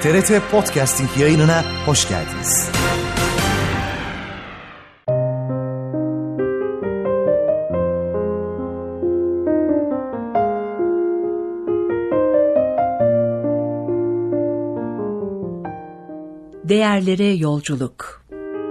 TRT Podcasting yayınına hoş geldiniz. Değerlere yolculuk.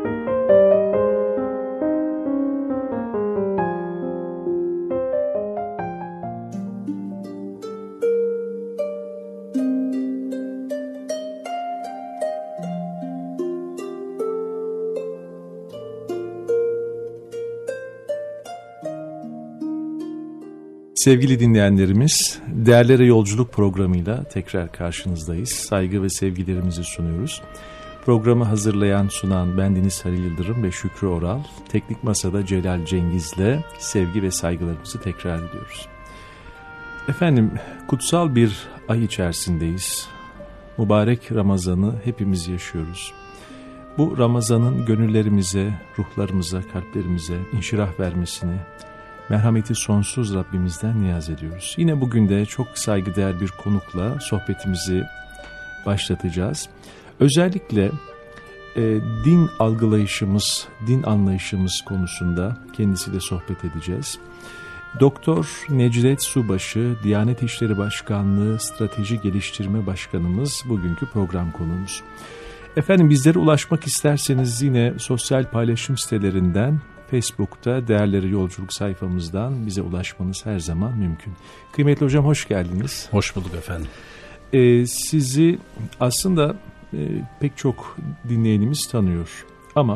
Sevgili dinleyenlerimiz, Değerlere Yolculuk programıyla tekrar karşınızdayız. Saygı ve sevgilerimizi sunuyoruz. Programı hazırlayan, sunan bendeniz Halil Yıldırım ve Şükrü Oral. Teknik Masa'da Celal Cengiz'le sevgi ve saygılarımızı tekrar ediyoruz. Efendim, kutsal bir ay içerisindeyiz. Mübarek Ramazan'ı hepimiz yaşıyoruz. Bu Ramazan'ın gönüllerimize, ruhlarımıza, kalplerimize inşirah vermesini, merhameti sonsuz Rabbimizden niyaz ediyoruz. Yine bugün de çok saygıdeğer bir konukla sohbetimizi başlatacağız. Özellikle din algılayışımız, din anlayışımız konusunda kendisiyle sohbet edeceğiz. Doktor Necdet Subaşı, Diyanet İşleri Başkanlığı Strateji Geliştirme Başkanımız bugünkü program konuğumuz. Efendim, bizlere ulaşmak isterseniz yine sosyal paylaşım sitelerinden, Facebook'ta Değerleri Yolculuk sayfamızdan bize ulaşmanız her zaman mümkün. Kıymetli hocam, hoş geldiniz. Hoş bulduk efendim. Sizi aslında pek çok dinleyenimiz tanıyor ama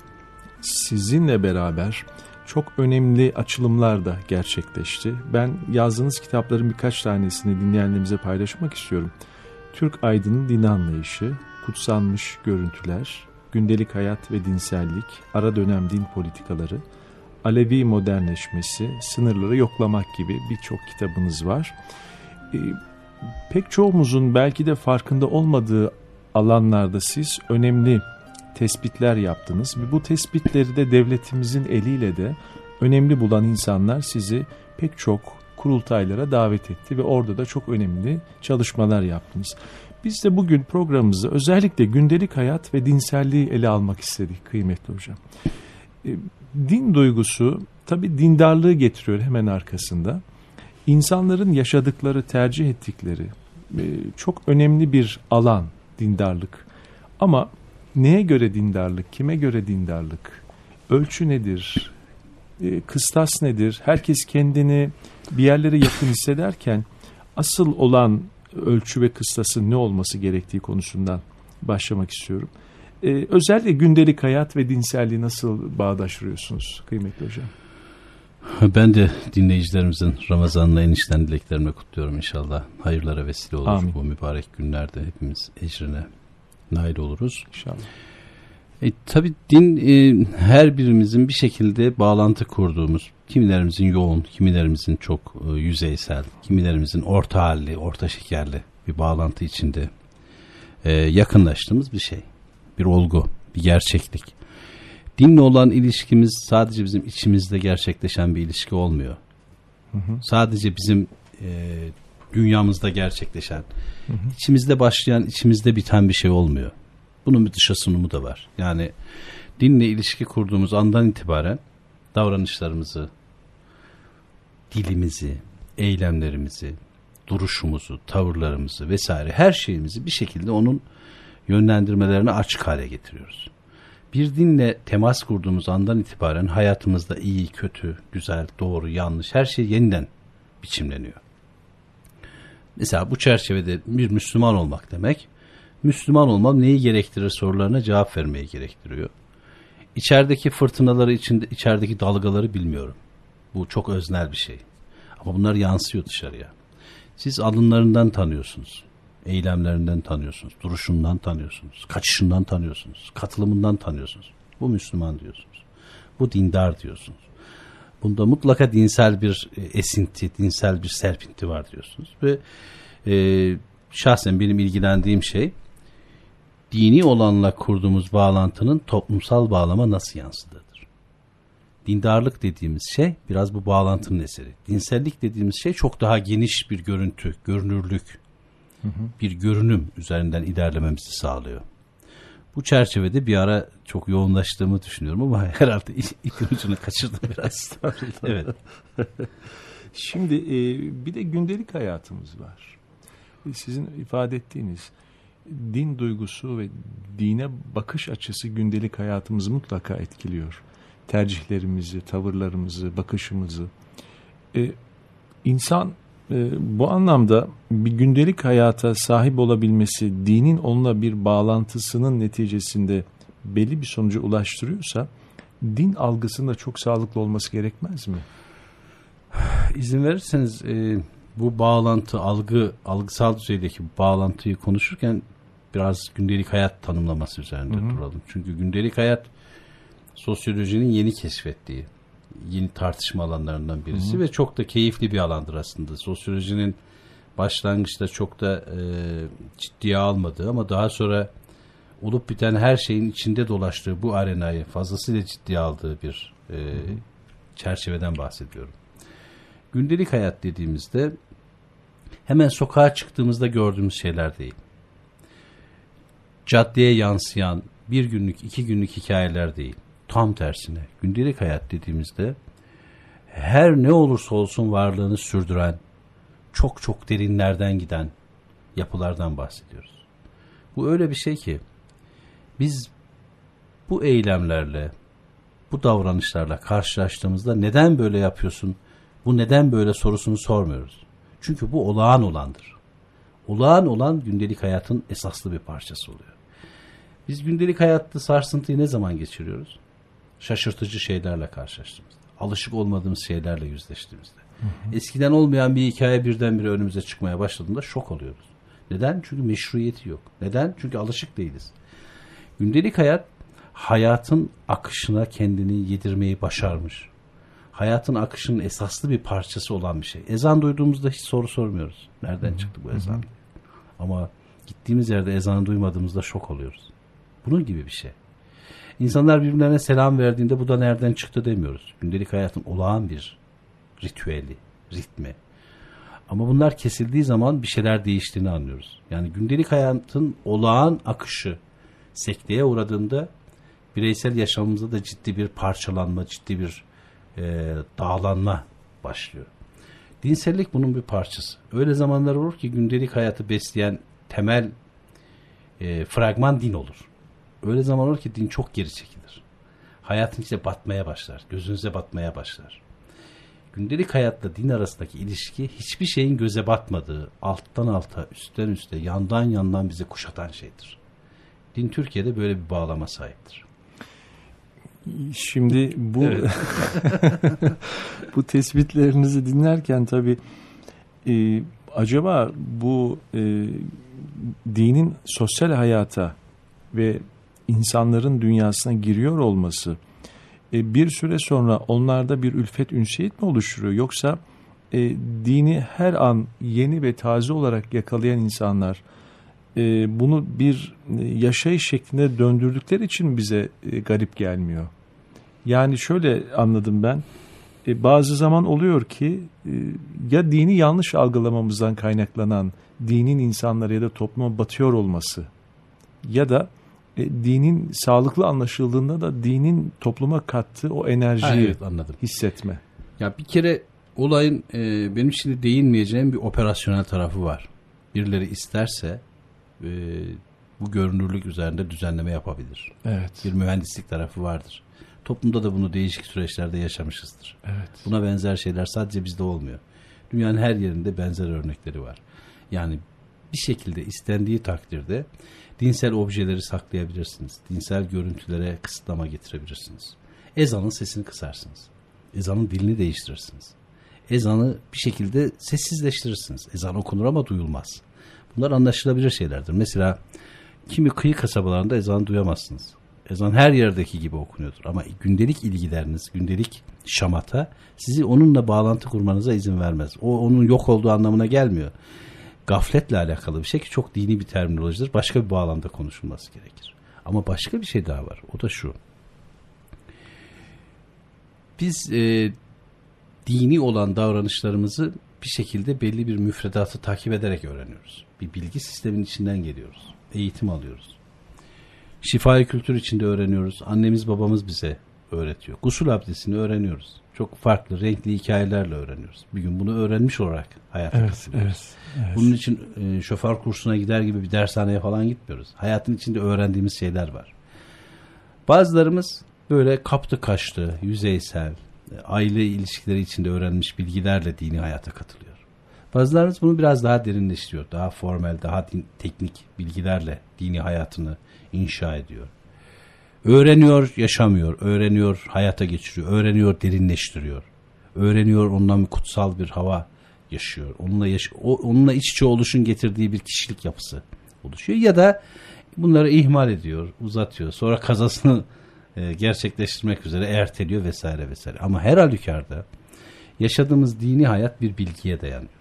sizinle beraber çok önemli açılımlar da gerçekleşti. Ben yazdığınız kitapların birkaç tanesini dinleyenlerimize paylaşmak istiyorum. Türk Aydın'ın din anlayışı, Kutsanmış Görüntüler, Gündelik Hayat ve Dinsellik, Ara Dönem Din Politikaları, Alevi Modernleşmesi, Sınırları Yoklamak gibi birçok kitabınız var. Pek çoğumuzun belki de farkında olmadığı alanlarda siz önemli tespitler yaptınız. Ve bu tespitleri de devletimizin eliyle de önemli bulan insanlar sizi pek çok kurultaylara davet etti ve orada da çok önemli çalışmalar yaptınız. Biz de bugün programımızda özellikle gündelik hayat ve dinselliği ele almak istedik kıymetli hocam. Din duygusu tabii dindarlığı getiriyor hemen arkasında. İnsanların yaşadıkları, tercih ettikleri çok önemli bir alan dindarlık. Ama neye göre dindarlık, kime göre dindarlık, ölçü nedir, kıstas nedir? Herkes kendini bir yerlere yakın hissederken asıl olan ölçü ve kıstasın ne olması gerektiği konusundan başlamak istiyorum. Özellikle gündelik hayat ve dinselliği nasıl bağdaştırıyorsunuz kıymetli hocam? Ben de dinleyicilerimizin Ramazan'la en içten dileklerimle kutluyorum inşallah. Hayırlara vesile olur. Amin. Bu mübarek günlerde hepimiz ecrine nail oluruz. İnşallah. Tabii din her birimizin bir şekilde bağlantı kurduğumuz, kimilerimizin yoğun, kimilerimizin çok yüzeysel, kimilerimizin orta halli, orta şekerli bir bağlantı içinde yakınlaştığımız bir şey. Bir olgu, bir gerçeklik. Dinle olan ilişkimiz sadece bizim içimizde gerçekleşen bir ilişki olmuyor. Hı hı. Sadece bizim dünyamızda gerçekleşen, içimizde başlayan, içimizde biten bir şey olmuyor. Bunun bir dışa sunumu da var. Yani dinle ilişki kurduğumuz andan itibaren davranışlarımızı, dilimizi, eylemlerimizi, duruşumuzu, tavırlarımızı vesaire her şeyimizi bir şekilde onun yönlendirmelerine açık hale getiriyoruz. Bir dinle temas kurduğumuz andan itibaren hayatımızda iyi, kötü, güzel, doğru, yanlış her şey yeniden biçimleniyor. Mesela bu çerçevede bir Müslüman olmak demek, Müslüman olmam neyi gerektirir sorularına cevap vermeyi gerektiriyor. İçerideki fırtınaları, içerideki dalgaları bilmiyorum. Bu çok öznel bir şey. Ama bunlar yansıyor dışarıya. Siz alınlarından tanıyorsunuz. Eylemlerinden tanıyorsunuz. Duruşundan tanıyorsunuz. Kaçışından tanıyorsunuz. Katılımından tanıyorsunuz. Bu Müslüman diyorsunuz. Bu dindar diyorsunuz. Bunda mutlaka dinsel bir esinti, dinsel bir serpinti var diyorsunuz. Ve şahsen benim ilgilendiğim şey dini olanla kurduğumuz bağlantının toplumsal bağlama nasıl yansıdığıdır. Dindarlık dediğimiz şey biraz bu bağlantının eseri. Dinsellik dediğimiz şey çok daha geniş bir görüntü, görünürlük. bir görünüm üzerinden ilerlememizi sağlıyor. Bu çerçevede bir ara çok yoğunlaştığımı düşünüyorum ama herhalde ipin ucunu kaçırdım biraz. Evet. Şimdi bir de gündelik hayatımız var. Sizin ifade ettiğiniz din duygusu ve dine bakış açısı gündelik hayatımızı mutlaka etkiliyor. Tercihlerimizi, tavırlarımızı, bakışımızı. İnsan bu anlamda bir gündelik hayata sahip olabilmesi, dinin onunla bir bağlantısının neticesinde belli bir sonuca ulaştırıyorsa, din algısında çok sağlıklı olması gerekmez mi? İzin verirseniz bu bağlantı, algısal düzeydeki bağlantıyı konuşurken biraz gündelik hayat tanımlaması üzerinde duralım. Çünkü gündelik hayat sosyolojinin yeni keşfettiği, yeni tartışma alanlarından birisi ve çok da keyifli bir alandır aslında. Sosyolojinin başlangıçta çok da ciddiye almadığı ama daha sonra olup biten her şeyin içinde dolaştığı bu arenayı fazlasıyla ciddiye aldığı bir çerçeveden bahsediyorum. Gündelik hayat dediğimizde hemen sokağa çıktığımızda gördüğümüz şeyler değil. Caddeye yansıyan bir günlük, 2 günlük hikayeler değil. Tam tersine gündelik hayat dediğimizde her ne olursa olsun varlığını sürdüren, çok çok derinlerden giden yapılardan bahsediyoruz. Bu öyle bir şey ki biz bu eylemlerle, bu davranışlarla karşılaştığımızda neden böyle yapıyorsun, bu neden böyle sorusunu sormuyoruz. Çünkü bu olağan olandır. Olağan olan gündelik hayatın esaslı bir parçası oluyor. Biz gündelik hayatta sarsıntıyı ne zaman geçiriyoruz? Şaşırtıcı şeylerle karşılaştığımızda, alışık olmadığımız şeylerle yüzleştiğimizde. Eskiden olmayan bir hikaye birdenbire önümüze çıkmaya başladığında şok oluyoruz. Neden? Çünkü meşruiyeti yok. Neden? Çünkü alışık değiliz. Gündelik hayat, hayatın akışına kendini yedirmeyi başarmış. Hayatın akışının esaslı bir parçası olan bir şey. Ezan duyduğumuzda hiç soru sormuyoruz. Nereden çıktı bu ezan? Ama gittiğimiz yerde ezanı duymadığımızda şok oluyoruz. Bunun gibi bir şey. İnsanlar birbirlerine selam verdiğinde bu da nereden çıktı demiyoruz. Gündelik hayatın olağan bir ritüeli, ritmi. Ama bunlar kesildiği zaman bir şeyler değiştiğini anlıyoruz. Yani gündelik hayatın olağan akışı sekteye uğradığında bireysel yaşamımızda da ciddi bir parçalanma, ciddi bir dağlanma başlıyor. Dinsellik bunun bir parçası. Öyle zamanlar olur ki gündelik hayatı besleyen temel fragman din olur. Öyle zaman olur ki din çok geri çekilir. Hayatın içine batmaya başlar. Gözünüze batmaya başlar. Gündelik hayatla din arasındaki ilişki hiçbir şeyin göze batmadığı, alttan alta, üstten üste, yandan yandan bizi kuşatan şeydir. Din Türkiye'de böyle bir bağlama sahiptir. Şimdi bu evet. Bu tespitlerinizi dinlerken tabii acaba bu dinin sosyal hayata ve insanların dünyasına giriyor olması bir süre sonra onlarda bir ülfet ünsiyet mi oluşturuyor? Yoksa dini her an yeni ve taze olarak yakalayan insanlar bunu bir yaşayış şeklinde döndürdükleri için bize garip gelmiyor. Yani şöyle anladım ben. Bazı zaman oluyor ki ya dini yanlış algılamamızdan kaynaklanan dinin insanlara ya da topluma batıyor olması ya da dinin sağlıklı anlaşıldığında da dinin topluma kattığı o enerjiyi hissetme. Ya bir kere olayın benim şimdi değinmeyeceğim bir operasyonel tarafı var. Birileri isterse bu görünürlük üzerinde düzenleme yapabilir. Evet. Bir mühendislik tarafı vardır. Toplumda da bunu değişik süreçlerde yaşamışızdır. Evet. Buna benzer şeyler sadece bizde olmuyor. Dünyanın her yerinde benzer örnekleri var. Yani bir şekilde istendiği takdirde dinsel objeleri saklayabilirsiniz. Dinsel görüntülere kısıtlama getirebilirsiniz. Ezanın sesini kısarsınız. Ezanın dilini değiştirirsiniz. Ezanı bir şekilde sessizleştirirsiniz. Ezan okunur ama duyulmaz. Bunlar anlaşılabilir şeylerdir. Mesela kimi kıyı kasabalarında ezan duyamazsınız. Ezan her yerdeki gibi okunuyordur. Ama gündelik ilgileriniz, gündelik şamata sizi onunla bağlantı kurmanıza izin vermez. O onun yok olduğu anlamına gelmiyor. Gafletle alakalı bir şey ki çok dini bir terminolojidir. Başka bir bağlamda konuşulması gerekir. Ama başka bir şey daha var. O da şu. Biz dini olan davranışlarımızı bir şekilde belli bir müfredatı takip ederek öğreniyoruz. Bir bilgi sisteminin içinden geliyoruz. Eğitim alıyoruz. Şifa-i kültür içinde öğreniyoruz. Annemiz babamız bize öğretiyor. Gusül abdestini öğreniyoruz. Çok farklı, renkli hikayelerle öğreniyoruz. Bir gün bunu öğrenmiş olarak hayata katılıyoruz. Evet. Bunun için şoför kursuna gider gibi bir dershaneye falan gitmiyoruz. Hayatın içinde öğrendiğimiz şeyler var. Bazılarımız böyle kaptı kaçtı, yüzeysel, aile ilişkileri içinde öğrenmiş bilgilerle dini hayata katılıyor. Bazılarımız bunu biraz daha derinleştiriyor. Daha formel, daha teknik bilgilerle dini hayatını inşa ediyor. Öğreniyor, yaşamıyor. Öğreniyor, hayata geçiriyor. Öğreniyor, derinleştiriyor. Öğreniyor, ondan kutsal bir hava yaşıyor. Onunla iç içe oluşun getirdiği bir kişilik yapısı oluşuyor. Ya da bunları ihmal ediyor, uzatıyor. Sonra kazasını gerçekleştirmek üzere erteliyor vesaire vesaire. Ama her halükarda yaşadığımız dini hayat bir bilgiye dayanıyor.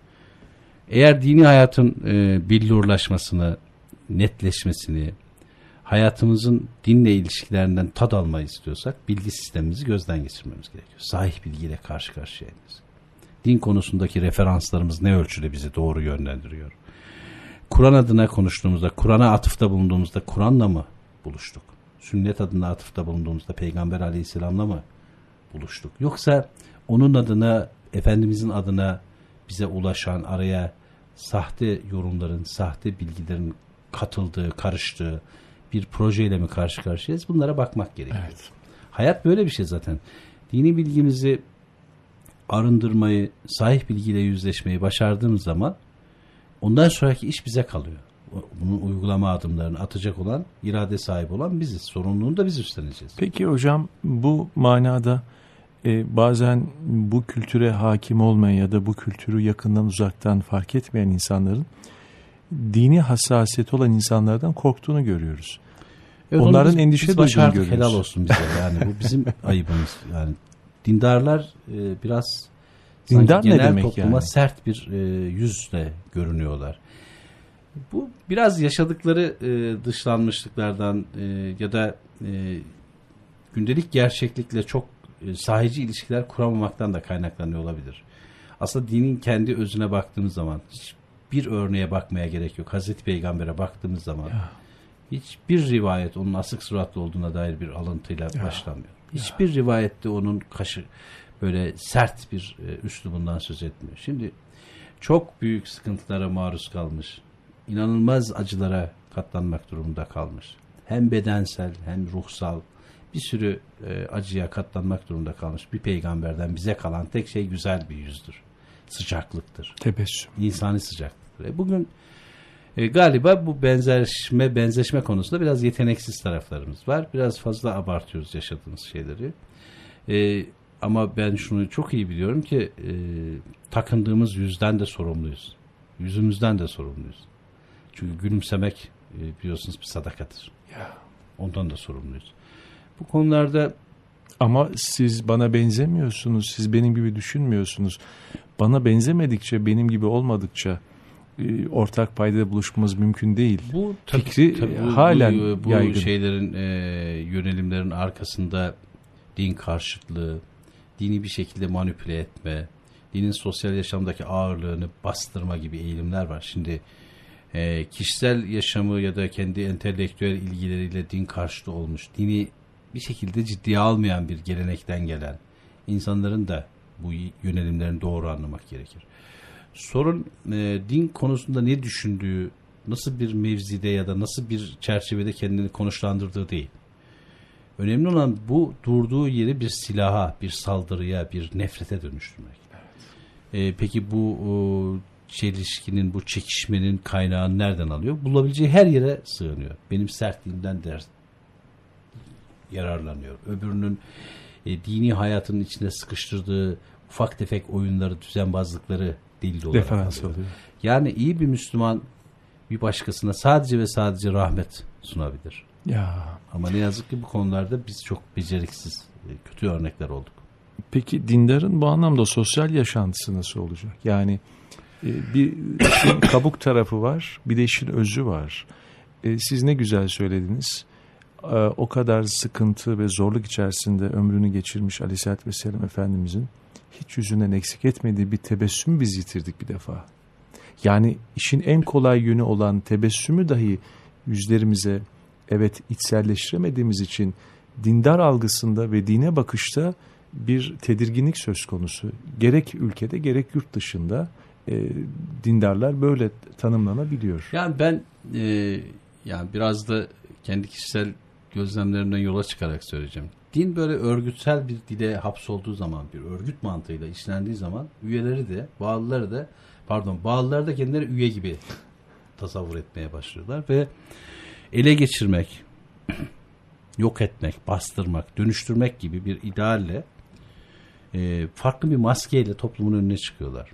Eğer dini hayatın billurlaşmasını, netleşmesini, hayatımızın dinle ilişkilerinden tad almayı istiyorsak bilgi sistemimizi gözden geçirmemiz gerekiyor. Sahih bilgiyle karşı karşıyayız. Din konusundaki referanslarımız ne ölçüde bizi doğru yönlendiriyor? Kur'an adına konuştuğumuzda, Kur'an'a atıfta bulunduğumuzda Kur'an'la mı buluştuk? Sünnet adına atıfta bulunduğumuzda Peygamber Aleyhisselam'la mı buluştuk? Yoksa onun adına, Efendimizin adına bize ulaşan, araya sahte yorumların, sahte bilgilerin katıldığı, karıştığı bir projeyle mi karşı karşıyayız? Bunlara bakmak gerekiyor. Evet. Hayat böyle bir şey zaten. Dini bilgimizi arındırmayı, sahih bilgiyle yüzleşmeyi başardığımız zaman ondan sonraki iş bize kalıyor. Bunun uygulama adımlarını atacak olan, irade sahibi olan biziz. Sorumluluğunu da biz üstleneceğiz. Peki hocam, bu manada bazen bu kültüre hakim olmayan ya da bu kültürü yakından uzaktan fark etmeyen insanların dini hassasiyeti olan insanlardan korktuğunu görüyoruz. Evet, onların endişe duyduğunu görüyoruz. Helal olsun bize. Yani bu bizim ayıbımız. Yani dindarlar biraz dindar genel ne demek topluma yani? Sert bir yüzle görünüyorlar. Bu biraz yaşadıkları dışlanmışlıklardan ya da gündelik gerçeklikle çok sahici ilişkiler kuramamaktan da kaynaklanıyor olabilir. Aslında dinin kendi özüne baktığımız zaman hiçbir örneğe bakmaya gerek yok. Hazreti Peygamber'e baktığımız zaman hiçbir rivayet onun asık suratlı olduğuna dair bir alıntıyla başlamıyor. Hiçbir rivayette onun böyle sert bir üslubundan söz etmiyor. Şimdi çok büyük sıkıntılara maruz kalmış, inanılmaz acılara katlanmak durumunda kalmış. Hem bedensel hem ruhsal bir sürü acıya katlanmak durumunda kalmış bir peygamberden bize kalan tek şey güzel bir yüzdür. Sıcaklıktır. Tebessüm. İnsani sıcaklıktır. Bugün galiba bu benzeşme konusunda biraz yeteneksiz taraflarımız var. Biraz fazla abartıyoruz yaşadığımız şeyleri. Ama ben şunu çok iyi biliyorum ki takındığımız yüzden de sorumluyuz. Yüzümüzden de sorumluyuz. Çünkü gülümsemek biliyorsunuz bir sadakadır. Ondan da sorumluyuz. Bu konularda ama siz bana benzemiyorsunuz. Siz benim gibi düşünmüyorsunuz. Bana benzemedikçe, benim gibi olmadıkça ortak paydada buluşmamız mümkün değil. Bu fikri halen bu yaygın. Şeylerin yönelimlerin arkasında din karşıtlığı, dini bir şekilde manipüle etme, dinin sosyal yaşamdaki ağırlığını bastırma gibi eğilimler var. Şimdi kişisel yaşamı ya da kendi entelektüel ilgileriyle din karşıtı olmuş, dini bir şekilde ciddiye almayan bir gelenekten gelen insanların da bu yönelimlerini doğru anlamak gerekir. Sorun din konusunda ne düşündüğü, nasıl bir mevzide ya da nasıl bir çerçevede kendini konuşlandırdığı değil. Önemli olan bu durduğu yeri bir silaha, bir saldırıya, bir nefrete dönüştürmek. Evet. Peki bu çelişkinin, bu çekişmenin kaynağını nereden alıyor? Bulabileceği her yere sığınıyor. Benim sertliğimden yararlanıyor. Öbürünün dini hayatının içinde sıkıştırdığı ufak tefek oyunları, düzenbazlıkları delil olarak referans alıyor. Yani iyi bir Müslüman bir başkasına sadece ve sadece rahmet sunabilir. Ama ne yazık ki bu konularda biz çok beceriksiz, kötü örnekler olduk. Peki dindarın bu anlamda sosyal yaşantısı nasıl olacak? Yani bir işin kabuk tarafı var, bir de işin özü var. Siz ne güzel söylediniz. O kadar sıkıntı ve zorluk içerisinde ömrünü geçirmiş Aleyhisselatü Vesselam Efendimizin hiç yüzünden eksik etmediği bir tebessümü biz yitirdik bir defa. Yani işin en kolay yönü olan tebessümü dahi yüzlerimize evet içselleştiremediğimiz için dindar algısında ve dine bakışta bir tedirginlik söz konusu. Gerek ülkede gerek yurt dışında dindarlar böyle tanımlanabiliyor. Yani ben yani biraz da kendi kişisel gözlemlerimden yola çıkarak söyleyeceğim. Din böyle örgütsel bir dile hapsolduğu zaman, bir örgüt mantığıyla işlendiği zaman üyeleri de, bağlıları da kendileri üye gibi tasavvur etmeye başlıyorlar ve ele geçirmek, yok etmek, bastırmak, dönüştürmek gibi bir idealle farklı bir maskeyle toplumun önüne çıkıyorlar.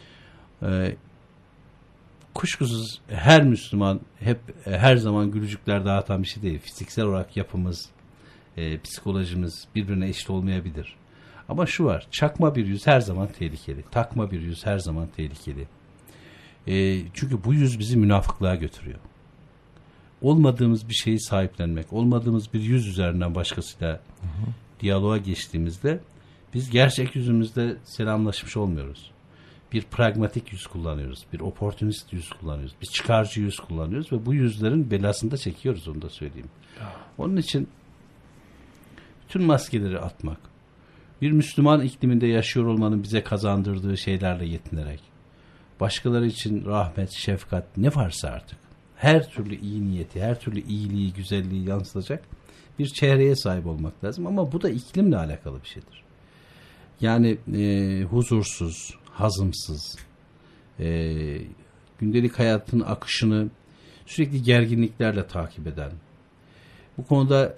Kuşkusuz her Müslüman her zaman gülücükler dağıtan bir şey değil. Fiziksel olarak yapımız, psikolojimiz birbirine eşit olmayabilir. Ama şu var, çakma bir yüz her zaman tehlikeli. Takma bir yüz her zaman tehlikeli. Çünkü bu yüz bizi münafıklığa götürüyor. Olmadığımız bir şeyi sahiplenmek, olmadığımız bir yüz üzerinden başkasıyla diyaloğa geçtiğimizde biz gerçek yüzümüzde selamlaşmış olmuyoruz. Bir pragmatik yüz kullanıyoruz, bir oportunist yüz kullanıyoruz, bir çıkarcı yüz kullanıyoruz ve bu yüzlerin belasını da çekiyoruz, onu da söyleyeyim. Onun için bütün maskeleri atmak, bir Müslüman ikliminde yaşıyor olmanın bize kazandırdığı şeylerle yetinerek, başkaları için rahmet, şefkat ne varsa artık, her türlü iyi niyeti, her türlü iyiliği, güzelliği yansıtacak bir çehreye sahip olmak lazım. Ama bu da iklimle alakalı bir şeydir. Yani huzursuz, hazımsız, gündelik hayatın akışını sürekli gerginliklerle takip eden, bu konuda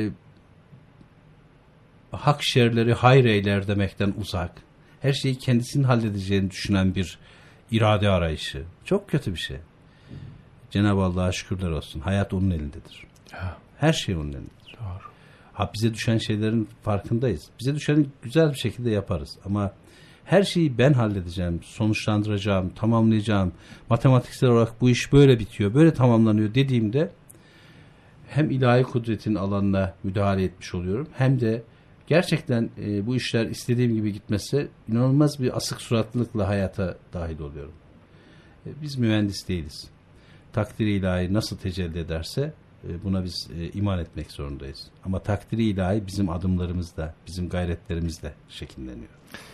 hak şerleri hayır eyler demekten uzak, her şeyi kendisinin halledeceğini düşünen bir irade arayışı. Çok kötü bir şey. Cenab-ı Allah'a şükürler olsun. Hayat onun elindedir. Her şey onun elindedir. Doğru. Bize düşen şeylerin farkındayız. Bize düşeni güzel bir şekilde yaparız. Ama her şeyi ben halledeceğim, sonuçlandıracağım, tamamlayacağım, matematiksel olarak bu iş böyle bitiyor, böyle tamamlanıyor dediğimde hem ilahi kudretin alanına müdahale etmiş oluyorum, hem de gerçekten bu işler istediğim gibi gitmezse inanılmaz bir asık suratlılıkla hayata dahil oluyorum. Biz mühendis değiliz. Takdiri ilahi nasıl tecelli ederse buna biz iman etmek zorundayız. Ama takdiri ilahi bizim adımlarımızda, bizim gayretlerimizde şekilleniyor.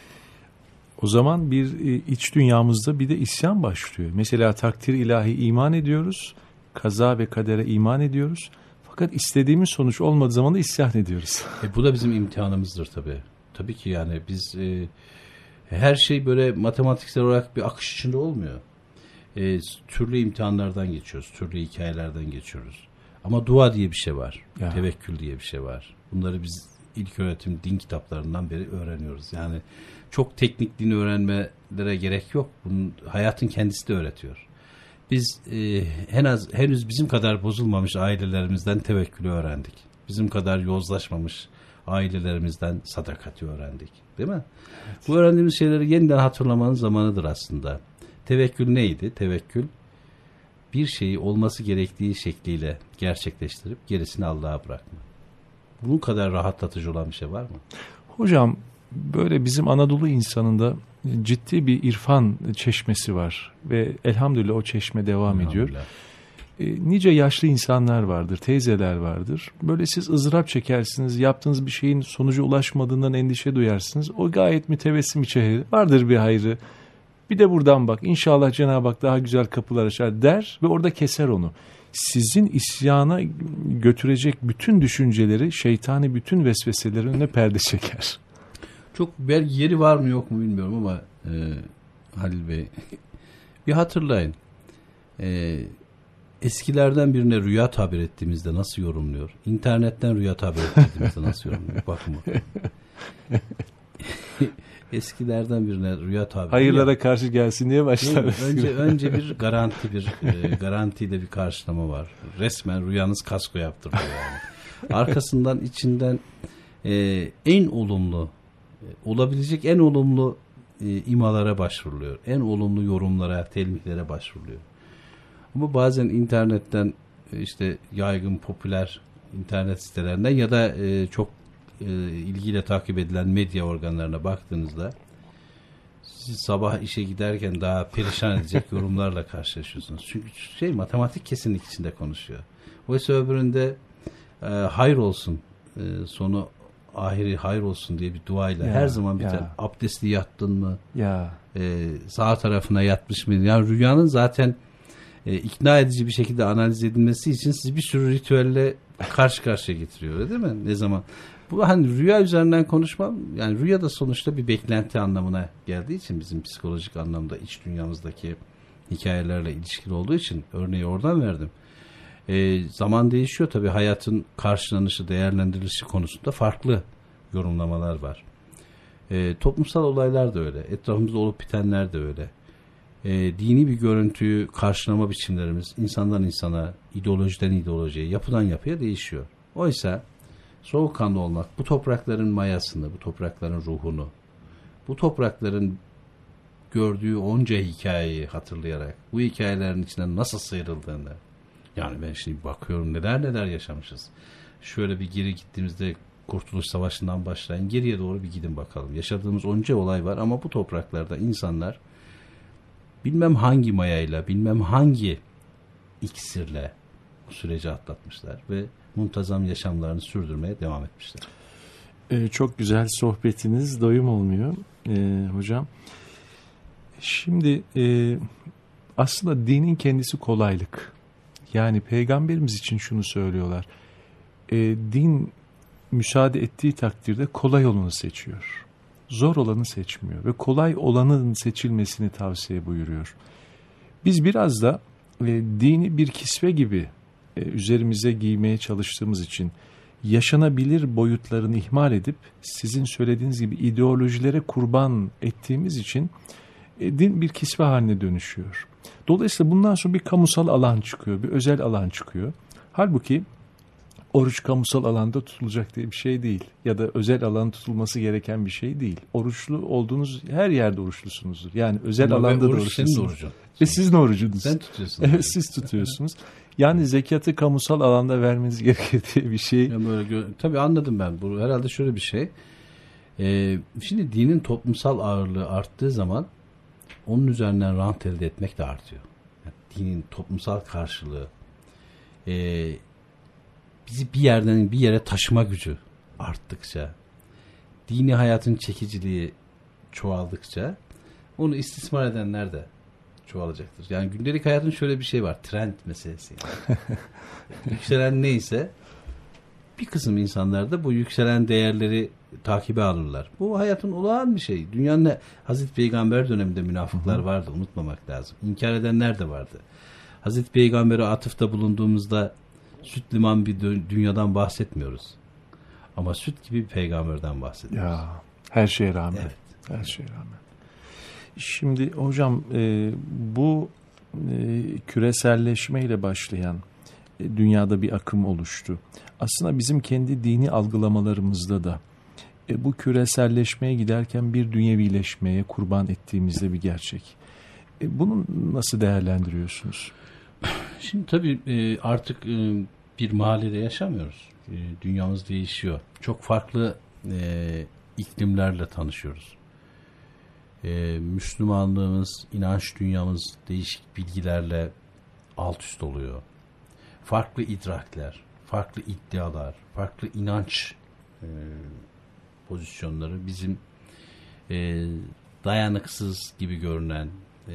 O zaman bir iç dünyamızda bir de isyan başlıyor. Mesela takdir ilahi iman ediyoruz, kaza ve kadere iman ediyoruz. Fakat istediğimiz sonuç olmadığı zaman da isyan ediyoruz. Bu da bizim imtihanımızdır tabii. Tabii ki yani biz her şey böyle matematiksel olarak bir akış içinde olmuyor. Türlü imtihanlardan geçiyoruz, türlü hikayelerden geçiyoruz. Ama dua diye bir şey var, tevekkül diye bir şey var. Bunları biz ilköğretim din kitaplarından beri öğreniyoruz. Yani çok teknik din öğrenmelere gerek yok. Bunun hayatın kendisi de öğretiyor. Biz henüz bizim kadar bozulmamış ailelerimizden tevekkülü öğrendik. Bizim kadar yozlaşmamış ailelerimizden sadakati öğrendik. Değil mi? Evet. Bu öğrendiğimiz şeyleri yeniden hatırlamanın zamanıdır aslında. Tevekkül neydi? Tevekkül bir şeyi olması gerektiği şekliyle gerçekleştirip gerisini Allah'a bırakma. Bunun kadar rahatlatıcı olan bir şey var mı? Hocam böyle bizim Anadolu insanında ciddi bir irfan çeşmesi var ve elhamdülillah o çeşme devam ediyor. Nice yaşlı insanlar vardır, teyzeler vardır. Böyle siz ızdırap çekersiniz, yaptığınız bir şeyin sonuca ulaşmadığından endişe duyarsınız. O gayet mütebessim içeri, vardır bir hayrı. Bir de buradan bak, inşallah Cenab-ı Hak daha güzel kapılar açar der ve orada keser onu. Sizin isyana götürecek bütün düşünceleri, şeytani bütün vesveselerin önüne perde çeker. Çok belki yeri var mı yok mu bilmiyorum ama Halil Bey bir hatırlayın. Eskilerden birine rüya tabir ettiğimizde nasıl yorumluyor? İnternetten rüya tabir ettiğimizde nasıl yorumluyor? Bakın. Eskilerden birine rüya tabiri. Hayırlara karşı gelsin diye başlar. Önce bir garantiyle bir karşılama var. Resmen rüyanız kasko yaptırıyor yani. Arkasından içinden en olumlu olabilecek en olumlu imalara başvuruluyor. En olumlu yorumlara, telmihlere başvuruluyor. Ama bazen internetten işte yaygın, popüler internet sitelerinden ya da çok ilgiyle takip edilen medya organlarına baktığınızda Siz sabah işe giderken daha perişan edecek yorumlarla karşılaşıyorsunuz. Çünkü matematik kesinlik içinde konuşuyor. Oysa öbüründe hayır olsun, sonu ahiri hayır olsun diye bir duayla her zaman biter. Abdestli yattın mı? Sağ tarafına yatmış mı? Yani rüyanın zaten ikna edici bir şekilde analiz edilmesi için sizi bir sürü ritüelle karşı karşıya getiriyor, öyle değil mi? Ne zaman? Bu hani rüya üzerinden konuşmam, yani rüya da sonuçta bir beklenti anlamına geldiği için, bizim psikolojik anlamda iç dünyamızdaki hikayelerle ilişkili olduğu için örneği oradan verdim. Zaman değişiyor tabii, hayatın karşılanışı, değerlendirilişi konusunda farklı yorumlamalar var. Toplumsal olaylar da öyle, etrafımızda olup bitenler de öyle. Dini bir görüntüyü karşılama biçimlerimiz insandan insana, ideolojiden ideolojiye, yapıdan yapıya değişiyor. Oysa soğukkanlı olmak, bu toprakların mayasını, bu toprakların ruhunu, bu toprakların gördüğü onca hikayeyi hatırlayarak, bu hikayelerin içinden nasıl sıyrıldığını, yani ben şimdi bakıyorum neler yaşamışız. Şöyle bir geri gittiğimizde Kurtuluş Savaşı'ndan başlayın, geriye doğru bir gidin bakalım. Yaşadığımız onca olay var ama bu topraklarda insanlar bilmem hangi mayayla, bilmem hangi iksirle bu süreci atlatmışlar ve muntazam yaşamlarını sürdürmeye devam etmişler. Çok güzel sohbetiniz, doyum olmuyor hocam. Şimdi aslında dinin kendisi kolaylık. Yani Peygamberimiz için şunu söylüyorlar. Din müsaade ettiği takdirde kolay olanı seçiyor. Zor olanı seçmiyor ve kolay olanın seçilmesini tavsiye buyuruyor. Biz biraz da dini bir kisve gibi üzerimize giymeye çalıştığımız için, yaşanabilir boyutlarını ihmal edip sizin söylediğiniz gibi ideolojilere kurban ettiğimiz için din bir kisve haline dönüşüyor. Dolayısıyla bundan sonra bir kamusal alan çıkıyor, bir özel alan çıkıyor. Halbuki oruç kamusal alanda tutulacak diye bir şey değil. Ya da özel alan tutulması gereken bir şey değil. Oruçlu olduğunuz her yerde oruçlusunuzdur. Yani özel alanda da oruçlusunuz. Ve sizin orucunuz. Sen tutuyorsun. Evet, siz tutuyorsunuz. Yani zekatı kamusal alanda vermeniz gerekir diye bir şey. Yani böyle tabii anladım ben. Bu herhalde şöyle bir şey. Şimdi dinin toplumsal ağırlığı arttığı zaman onun üzerinden rant elde etmek de artıyor. Yani dinin toplumsal karşılığı bizi bir yerden bir yere taşıma gücü arttıkça, dini hayatın çekiciliği çoğaldıkça onu istismar edenler de çoğalacaktır. Yani gündelik hayatın şöyle bir şey var. Trend meselesi. Yani. Yükselen neyse bir kısım insanlar da bu yükselen değerleri takibe alırlar. Bu hayatın olağan bir şey. Dünyanın Hazreti Peygamber döneminde münafıklar vardı. Unutmamak lazım. İnkar edenler de vardı. Hazreti Peygamber'e atıfta bulunduğumuzda süt liman bir dünyadan bahsetmiyoruz. Ama süt gibi bir peygamberden bahsediyoruz. Ya, her şeye rağmen. Evet. Her şeye rağmen. Şimdi hocam bu küreselleşmeyle başlayan dünyada bir akım oluştu. Aslında bizim kendi dini algılamalarımızda da bu küreselleşmeye giderken bir dünyevileşmeye kurban ettiğimizde bir gerçek. Bunu nasıl değerlendiriyorsunuz? Şimdi tabii artık bir mahallede yaşamıyoruz. Dünyamız değişiyor. Çok farklı iklimlerle tanışıyoruz. Müslümanlığımız, inanç dünyamız değişik bilgilerle alt üst oluyor. Farklı idrakler, farklı iddialar, farklı inanç pozisyonları bizim dayanıksız gibi görünen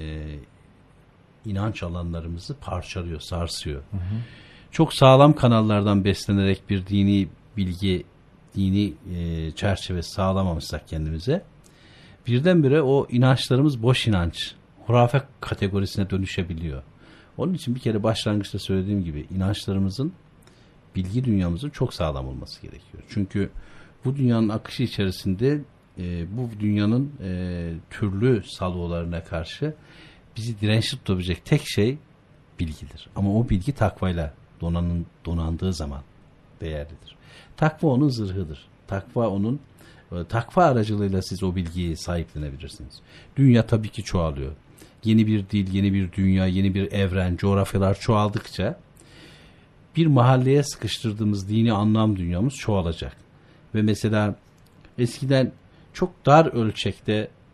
inanç alanlarımızı parçalıyor, sarsıyor. Hı hı. Çok sağlam kanallardan beslenerek bir dini bilgi, dini çerçeve sağlamamışsak kendimize, birdenbire o inançlarımız boş inanç, hurafe kategorisine dönüşebiliyor. Onun için bir kere başlangıçta söylediğim gibi inançlarımızın, bilgi dünyamızın çok sağlam olması gerekiyor. Çünkü bu dünyanın akışı içerisinde bu dünyanın türlü salvolarına karşı bizi dirençli tutabilecek tek şey bilgidir. Ama o bilgi takvayla donandığı zaman değerlidir. Takva onun zırhıdır. Takva aracılığıyla siz o bilgiyi sahiplenebilirsiniz. Dünya tabii ki çoğalıyor. Yeni bir dil, yeni bir dünya, yeni bir evren, coğrafyalar çoğaldıkça bir mahalleye sıkıştırdığımız dini anlam dünyamız çoğalacak. Ve mesela eskiden çok dar ölçekte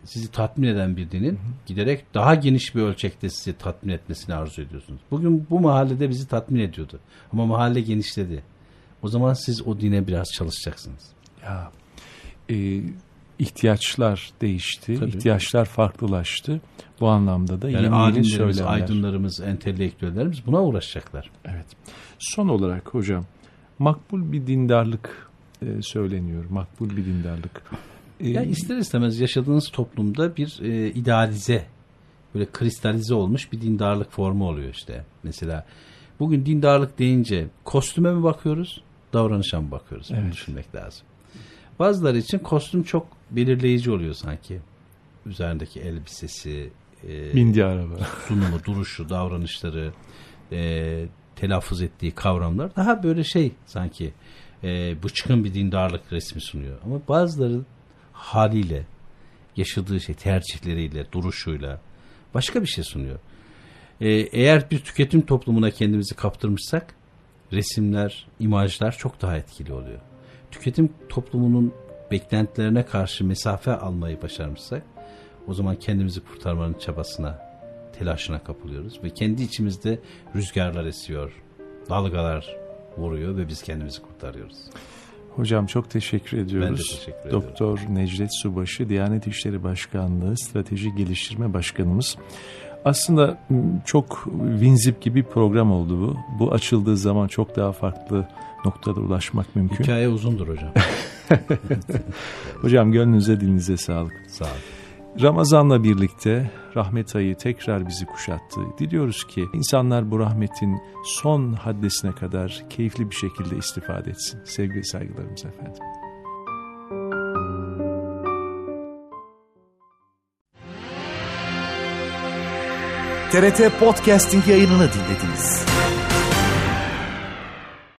sizi tatmin eden bir dinin giderek daha geniş bir ölçekte sizi tatmin etmesini arzu ediyorsunuz. Bugün bu mahallede bizi tatmin ediyordu. Ama mahalle genişledi. O zaman siz o dine biraz çalışacaksınız. Ya, ihtiyaçlar değişti. Tabii. İhtiyaçlar farklılaştı. Bu anlamda da Yani yeni alimlerimiz, söylemler. aydınlarımız, entelektüellerimiz buna uğraşacaklar. Evet. Son olarak hocam, makbul bir dindarlık söyleniyor. Makbul bir dindarlık. Yani ister istemez yaşadığınız toplumda bir idealize, böyle kristalize olmuş bir dindarlık formu oluyor işte. Mesela bugün dindarlık deyince kostüme mi bakıyoruz, davranışa mı bakıyoruz? Bunu düşünmek lazım. Bazıları için kostüm çok belirleyici oluyor sanki. Üzerindeki elbisesi, bindi araba. sunumu, duruşu, davranışları, telaffuz ettiği kavramlar daha böyle sanki bıçkın bir dindarlık resmi sunuyor. Ama bazıları haliyle, yaşadığı tercihleriyle, duruşuyla başka bir şey sunuyor. Eğer bir tüketim toplumuna kendimizi kaptırmışsak resimler, imajlar çok daha etkili oluyor. Tüketim toplumunun beklentilerine karşı mesafe almayı başarmışsak o zaman kendimizi kurtarmanın çabasına, telaşına kapılıyoruz ve kendi içimizde rüzgarlar esiyor, dalgalar vuruyor ve biz kendimizi kurtarıyoruz. Hocam çok teşekkür ediyoruz. Ben de teşekkür ederim. Doktor Necdet Subaşı, Diyanet İşleri Başkanlığı Strateji Geliştirme Başkanımız. Aslında çok vinzip gibi bir program oldu bu. Bu açıldığı zaman çok daha farklı noktada ulaşmak mümkün. Hikaye uzundur hocam. Hocam gönlünüze, dilinize sağlık. Sağ olun. Ramazan'la birlikte rahmet ayı tekrar bizi kuşattı. Diliyoruz ki insanlar bu rahmetin son haddesine kadar keyifli bir şekilde istifade etsin. Sevgi ve saygılarımız efendim. TRT Podcasting yayınını dinlediniz.